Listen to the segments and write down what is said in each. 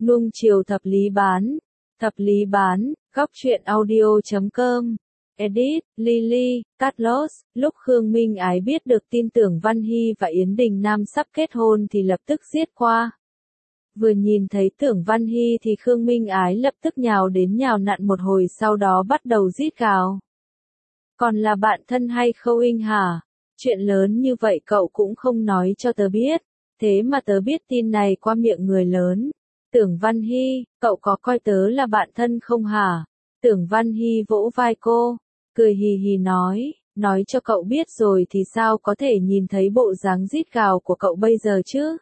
Nuông chiều thập lý bán, góc truyện audio.com. Edit, Lily, Carlos. Lúc Khương Minh Ái biết được tin Tưởng Văn Hy và Yến Đình Nam sắp kết hôn thì lập tức giết qua. Vừa nhìn thấy Tưởng Văn Hy thì Khương Minh Ái lập tức nhào đến nhào nặn một hồi, sau đó bắt đầu rít gào. Còn là bạn thân hay Khâu hả? Chuyện lớn như vậy cậu cũng không nói cho tớ biết. Thế mà tớ biết tin này qua miệng người lớn. Tưởng Văn Hy, cậu có coi tớ là bạn thân không hả? Tưởng Văn Hy vỗ vai cô, cười hì hì nói cho cậu biết rồi thì sao có thể nhìn thấy bộ dáng rít gào của cậu bây giờ chứ?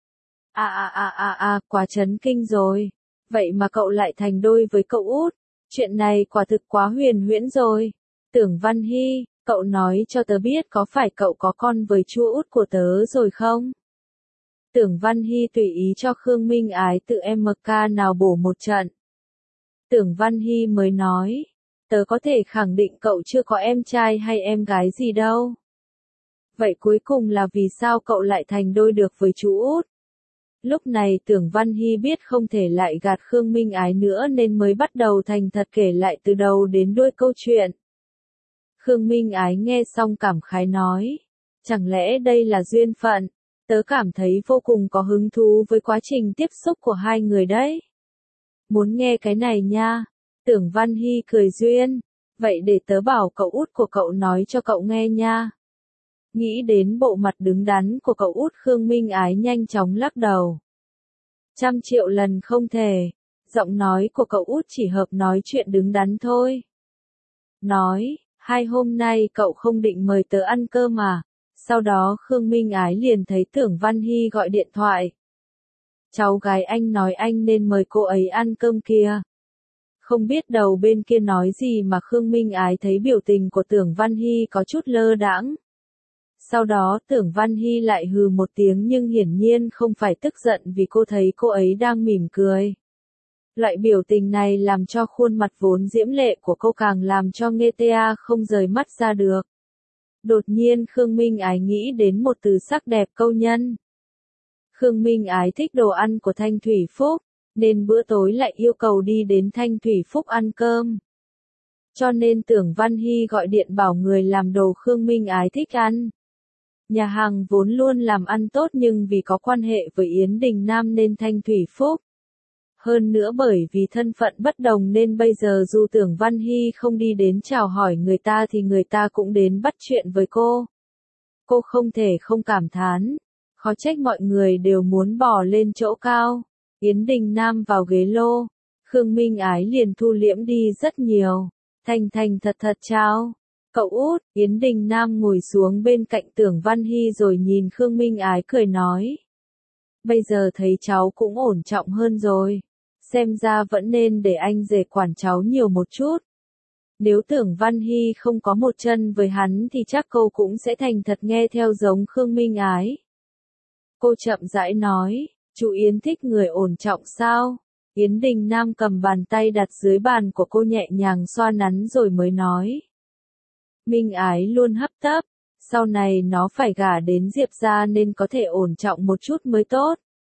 Quá chấn kinh rồi. Vậy mà cậu lại thành đôi với cậu út. Chuyện này quả thực quá huyền huyễn rồi. Tưởng Văn Hy, cậu nói cho tớ biết có phải cậu có con với chú út của tớ rồi không? Tưởng Văn Hy tùy ý cho Khương Minh Ái tự MK nào bổ một trận. Tưởng Văn Hy mới nói, tớ có thể khẳng định cậu chưa có em trai hay em gái gì đâu. Vậy cuối cùng là vì sao cậu lại thành đôi được với chú út? Lúc này Tưởng Văn Hy biết không thể lại gạt Khương Minh Ái nữa nên mới bắt đầu thành thật kể lại từ đầu đến đuôi câu chuyện. Khương Minh Ái nghe xong cảm khái nói, chẳng lẽ đây là duyên phận? Tớ cảm thấy vô cùng có hứng thú với quá trình tiếp xúc của hai người đấy. Muốn nghe cái này nha. Tưởng Văn Hy cười duyên. Vậy để tớ bảo cậu út của cậu nói cho cậu nghe nha. Nghĩ đến bộ mặt đứng đắn của cậu út, Khương Minh Ái nhanh chóng lắc đầu. 100.000.000 lần không thể. Giọng nói của cậu út chỉ hợp nói chuyện đứng đắn thôi. Nói, hai hôm nay cậu không định mời tớ ăn cơm à? Sau đó Khương Minh Ái liền thấy Tưởng Văn Hy gọi điện thoại. Cháu gái anh nói anh nên mời cô ấy ăn cơm kìa. Không biết đầu bên kia nói gì mà Khương Minh Ái thấy biểu tình của Tưởng Văn Hy có chút lơ đãng. Sau đó Tưởng Văn Hy lại hừ một tiếng nhưng hiển nhiên không phải tức giận vì cô thấy cô ấy đang mỉm cười. Loại biểu tình này làm cho khuôn mặt vốn diễm lệ của cô càng làm cho nghe ta không rời mắt ra được. Đột nhiên Khương Minh Ái nghĩ đến một từ sắc đẹp câu nhân. Khương Minh Ái thích đồ ăn của Thanh Thủy Phúc, nên bữa tối lại yêu cầu đi đến Thanh Thủy Phúc ăn cơm. Cho nên Tưởng Văn Hy gọi điện bảo người làm đồ Khương Minh Ái thích ăn. Nhà hàng vốn luôn làm ăn tốt nhưng vì có quan hệ với Yến Đình Nam nên Thanh Thủy Phúc. Hơn nữa bởi vì thân phận bất đồng nên bây giờ dù Tưởng Văn Hy không đi đến chào hỏi người ta thì người ta cũng đến bắt chuyện với cô. Cô không thể không cảm thán. Khó trách mọi người đều muốn bò lên chỗ cao. Yến Đình Nam vào ghế lô. Khương Minh Ái liền thu liễm đi rất nhiều. Thành thật chào. Cậu út. Yến Đình Nam ngồi xuống bên cạnh Tưởng Văn Hy rồi nhìn Khương Minh Ái cười nói. Bây giờ thấy cháu cũng ổn trọng hơn rồi. Xem ra vẫn nên để anh rể quản cháu nhiều một chút. Nếu Tưởng Văn Hy không có một chân với hắn thì chắc cô cũng sẽ thành thật nghe theo giống Khương Minh Ái. Cô chậm rãi nói, chú Yến thích người ổn trọng sao? Yến Đình Nam cầm bàn tay đặt dưới bàn của cô nhẹ nhàng xoa nắn rồi mới nói. Minh Ái luôn hấp tấp, sau này nó phải gả đến Diệp gia nên có thể ổn trọng một chút mới tốt.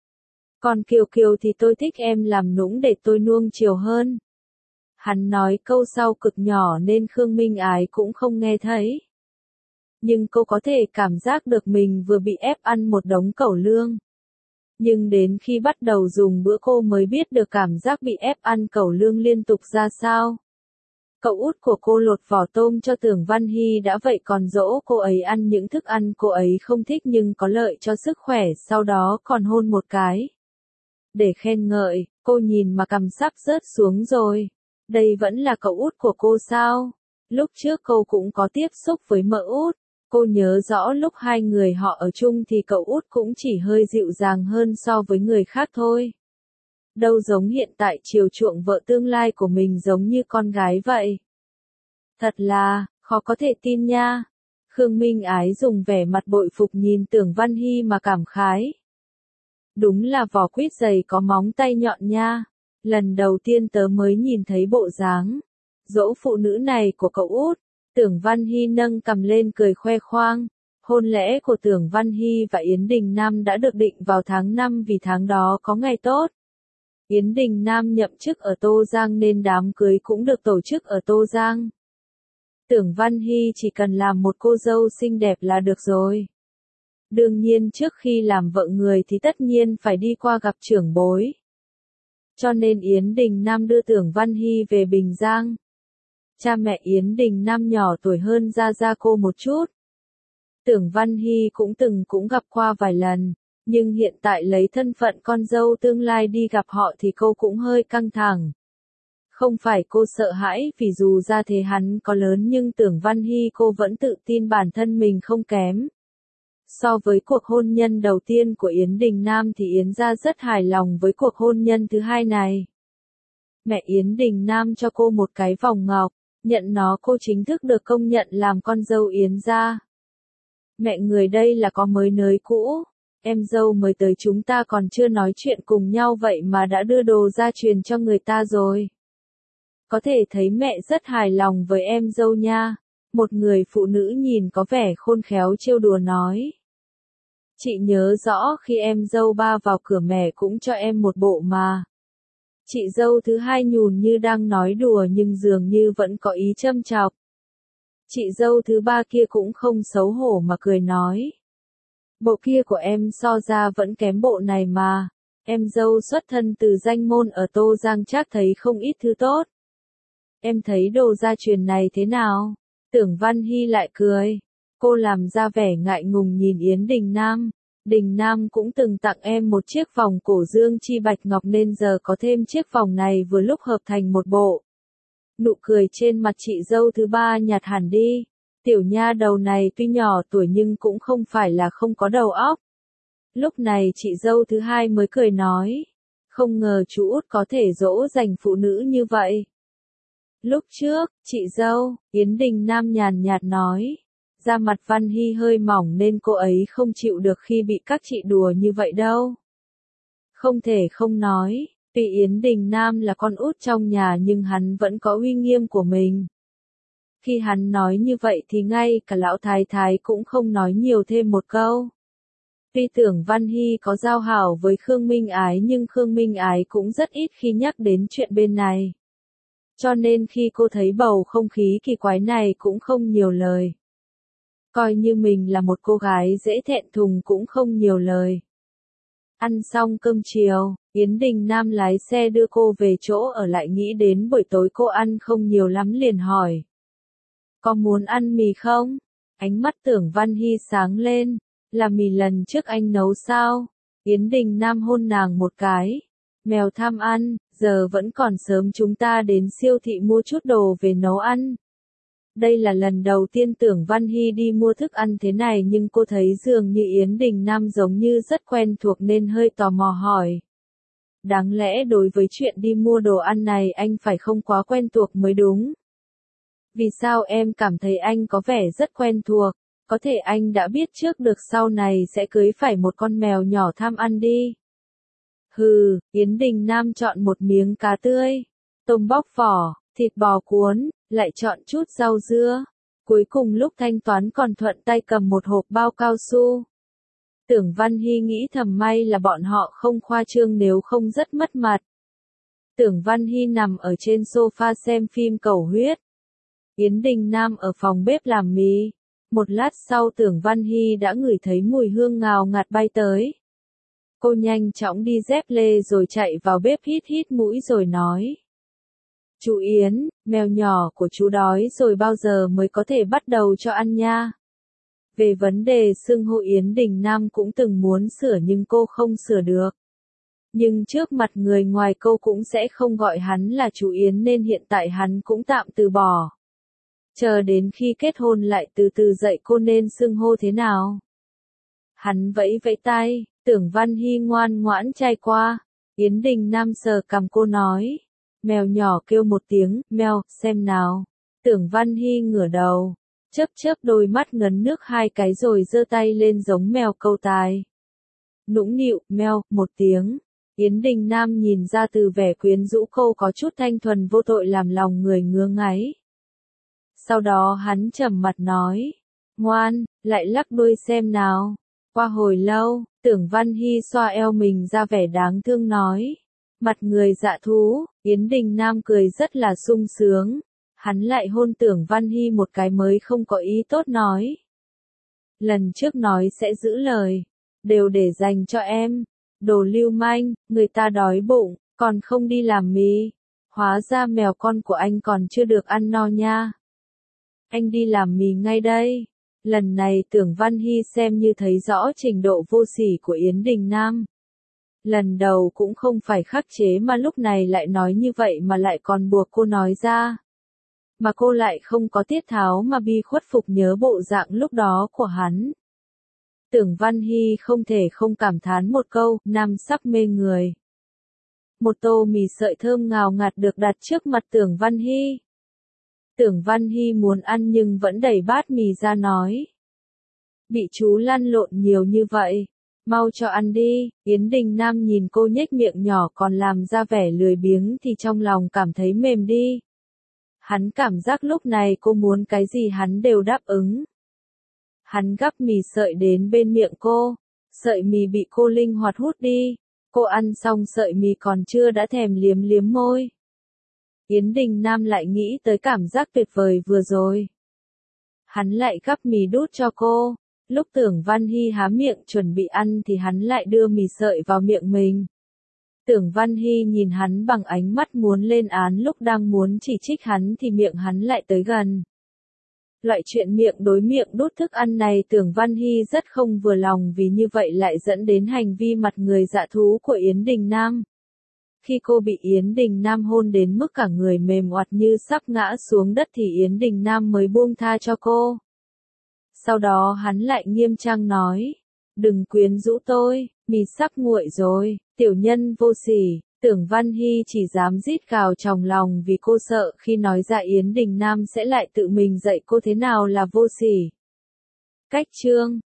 Còn Kiều Kiều thì tôi thích em làm nũng để tôi nuông chiều hơn. Hắn nói câu sau cực nhỏ nên Khương Minh Ái cũng không nghe thấy. Nhưng cô có thể cảm giác được mình vừa bị ép ăn một đống cẩu lương. Nhưng đến khi bắt đầu dùng bữa cô mới biết được cảm giác bị ép ăn cẩu lương liên tục ra sao. Cậu út của cô lột vỏ tôm cho Tưởng Văn Hy đã vậy còn dỗ cô ấy ăn những thức ăn cô ấy không thích nhưng có lợi cho sức khỏe, sau đó còn hôn một cái. Để khen ngợi, cô nhìn mà cằm sắp rớt xuống rồi. Đây vẫn là cậu út của cô sao? Lúc trước cô cũng có tiếp xúc với mợ út. Cô nhớ rõ lúc hai người họ ở chung thì cậu út cũng chỉ hơi dịu dàng hơn so với người khác thôi. Đâu giống hiện tại chiều chuộng vợ tương lai của mình giống như con gái vậy. Thật là, khó có thể tin nha. Khương Minh Ái dùng vẻ mặt bội phục nhìn Tưởng Văn Hy mà cảm khái. Đúng là vỏ quýt dày có móng tay nhọn nha. Lần đầu tiên tớ mới nhìn thấy bộ dáng dỗ phụ nữ này của cậu út. Tưởng Văn Hy nâng cằm lên cười khoe khoang. Hôn lễ của Tưởng Văn Hy và Yến Đình Nam đã được định vào tháng 5 vì tháng đó có ngày tốt. Yến Đình Nam nhậm chức ở Tô Giang nên đám cưới cũng được tổ chức ở Tô Giang. Tưởng Văn Hy chỉ cần làm một cô dâu xinh đẹp là được rồi. Đương nhiên trước khi làm vợ người thì tất nhiên phải đi qua gặp trưởng bối. Cho nên Yến Đình Nam đưa Tưởng Văn Hy về Bình Giang. Cha mẹ Yến Đình Nam nhỏ tuổi hơn Gia cô một chút. Tưởng Văn Hy cũng gặp qua vài lần, nhưng hiện tại lấy thân phận con dâu tương lai đi gặp họ thì cô cũng hơi căng thẳng. Không phải cô sợ hãi vì dù ra thế hắn có lớn nhưng Tưởng Văn Hy cô vẫn tự tin bản thân mình không kém. So với cuộc hôn nhân đầu tiên của Yến Đình Nam thì Yến gia rất hài lòng với cuộc hôn nhân thứ hai này. Mẹ Yến Đình Nam cho cô một cái vòng ngọc, nhận nó cô chính thức được công nhận làm con dâu Yến gia. Mẹ người đây là có mới nới cũ, em dâu mới tới chúng ta còn chưa nói chuyện cùng nhau vậy mà đã đưa đồ ra truyền cho người ta rồi. Có thể thấy mẹ rất hài lòng với em dâu nha. Một người phụ nữ nhìn có vẻ khôn khéo trêu đùa nói. Chị nhớ rõ khi em dâu ba vào cửa mẹ cũng cho em một bộ mà. Chị dâu thứ hai nhùn như đang nói đùa nhưng dường như vẫn có ý châm chọc. Chị dâu thứ ba kia cũng không xấu hổ mà cười nói. Bộ kia của em so ra vẫn kém bộ này mà. Em dâu xuất thân từ danh môn ở Tô Giang chắc thấy không ít thứ tốt. Em thấy đồ gia truyền này thế nào? Tưởng Văn Hy lại cười. Cô làm ra vẻ ngại ngùng nhìn Yến Đình Nam. Đình Nam cũng từng tặng em một chiếc vòng cổ dương chi bạch ngọc nên giờ có thêm chiếc vòng này vừa lúc hợp thành một bộ. Nụ cười trên mặt chị dâu thứ ba nhạt hẳn đi. Tiểu nha đầu này tuy nhỏ tuổi nhưng cũng không phải là không có đầu óc. Lúc này chị dâu thứ hai mới cười nói. Không ngờ chú út có thể dỗ dành phụ nữ như vậy. Lúc trước, chị dâu, Yến Đình Nam nhàn nhạt nói. Da mặt Văn Hy hơi mỏng nên cô ấy không chịu được khi bị các chị đùa như vậy đâu. Không thể không nói, tuy Yến Đình Nam là con út trong nhà nhưng hắn vẫn có uy nghiêm của mình. Khi hắn nói như vậy thì ngay cả lão thái thái cũng không nói nhiều thêm một câu. Tuy Tưởng Văn Hy có giao hảo với Khương Minh Ái nhưng Khương Minh Ái cũng rất ít khi nhắc đến chuyện bên này. Cho nên khi cô thấy bầu không khí kỳ quái này cũng không nhiều lời. Coi như mình là một cô gái dễ thẹn thùng cũng không nhiều lời. Ăn xong cơm chiều, Yến Đình Nam lái xe đưa cô về chỗ ở lại nghĩ đến buổi tối cô ăn không nhiều lắm liền hỏi. Có muốn ăn mì không? Ánh mắt Tưởng Văn Hy sáng lên. Là mì lần trước anh nấu sao? Yến Đình Nam hôn nàng một cái. Mèo tham ăn, giờ vẫn còn sớm chúng ta đến siêu thị mua chút đồ về nấu ăn. Đây là lần đầu tiên Tưởng Văn Hy đi mua thức ăn thế này nhưng cô thấy dường như Yến Đình Nam giống như rất quen thuộc nên hơi tò mò hỏi. Đáng lẽ đối với chuyện đi mua đồ ăn này anh phải không quá quen thuộc mới đúng. Vì sao em cảm thấy anh có vẻ rất quen thuộc? Có thể anh đã biết trước được sau này sẽ cưới phải một con mèo nhỏ tham ăn đi. Hừ, Yến Đình Nam chọn một miếng cá tươi, tôm bóc vỏ, thịt bò cuốn, lại chọn chút rau dưa. Cuối cùng lúc thanh toán còn thuận tay cầm một hộp bao cao su. Tưởng Văn Hy nghĩ thầm may là bọn họ không khoa trương nếu không rất mất mặt. Tưởng Văn Hy nằm ở trên sofa xem phim cầu huyết. Yến Đình Nam ở phòng bếp làm mì. Một lát sau Tưởng Văn Hy đã ngửi thấy mùi hương ngào ngạt bay tới. Cô nhanh chóng đi dép lê rồi chạy vào bếp hít hít mũi rồi nói. Chú Yến, mèo nhỏ của chú đói rồi bao giờ mới có thể bắt đầu cho ăn nha. Về vấn đề xưng hô Yến Đình Nam cũng từng muốn sửa nhưng cô không sửa được. Nhưng trước mặt người ngoài cô cũng sẽ không gọi hắn là chú Yến nên hiện tại hắn cũng tạm từ bỏ. Chờ đến khi kết hôn lại từ từ dạy cô nên xưng hô thế nào. Hắn vẫy vẫy tay, Tưởng Văn Hy ngoan ngoãn chay qua. Yến Đình Nam sờ cằm cô nói. Mèo nhỏ kêu một tiếng, mèo, xem nào. Tưởng Văn Hy ngửa đầu, chớp chớp đôi mắt ngấn nước hai cái rồi giơ tay lên giống mèo câu tài. Nũng nịu, mèo, một tiếng. Yến Đình Nam nhìn ra từ vẻ quyến rũ cô có chút thanh thuần vô tội làm lòng người ngứa ngáy. Sau đó hắn trầm mặt nói. Ngoan, lại lắc đuôi xem nào. Qua hồi lâu, Tưởng Văn Hy xoa eo mình ra vẻ đáng thương nói. Mặt người dạ thú, Yến Đình Nam cười rất là sung sướng. Hắn lại hôn Tưởng Văn Hy một cái mới không có ý tốt nói. Lần trước nói sẽ giữ lời, đều để dành cho em. Đồ lưu manh, người ta đói bụng, còn không đi làm mì. Hóa ra mèo con của anh còn chưa được ăn no nha. Anh đi làm mì ngay đây. Lần này Tưởng Văn Hy xem như thấy rõ trình độ vô sỉ của Yến Đình Nam. Lần đầu cũng không phải khắc chế mà lúc này lại nói như vậy mà lại còn buộc cô nói ra. Mà cô lại không có tiết tháo mà bi khuất phục nhớ bộ dạng lúc đó của hắn. Tưởng Văn Hy không thể không cảm thán một câu, nam sắc mê người. Một tô mì sợi thơm ngào ngạt được đặt trước mặt Tưởng Văn Hy. Tưởng Văn Hy muốn ăn nhưng vẫn đẩy bát mì ra nói. Bị chú lăn lộn nhiều như vậy. Mau cho ăn đi. Yến Đình Nam nhìn cô nhếch miệng nhỏ còn làm ra vẻ lười biếng thì trong lòng cảm thấy mềm đi. Hắn cảm giác lúc này cô muốn cái gì hắn đều đáp ứng. Hắn gắp mì sợi đến bên miệng cô. Sợi mì bị cô linh hoạt hút đi. Cô ăn xong sợi mì còn chưa đã thèm liếm liếm môi. Yến Đình Nam lại nghĩ tới cảm giác tuyệt vời vừa rồi. Hắn lại gắp mì đút cho cô. Lúc Tưởng Văn Hy há miệng chuẩn bị ăn thì hắn lại đưa mì sợi vào miệng mình. Tưởng Văn Hy nhìn hắn bằng ánh mắt muốn lên án, lúc đang muốn chỉ trích hắn thì miệng hắn lại tới gần. Loại chuyện miệng đối miệng đút thức ăn này Tưởng Văn Hy rất không vừa lòng vì như vậy lại dẫn đến hành vi mặt người dạ thú của Yến Đình Nam. Khi cô bị Yến Đình Nam hôn đến mức cả người mềm oặt như sắp ngã xuống đất thì Yến Đình Nam mới buông tha cho cô. Sau đó hắn lại nghiêm trang nói, đừng quyến rũ tôi, mì sắp nguội rồi, tiểu nhân vô sỉ. Tưởng Văn Hy chỉ dám rít gào trong lòng vì cô sợ khi nói ra Yến Đình Nam sẽ lại tự mình dạy cô thế nào là vô sỉ. Cách chương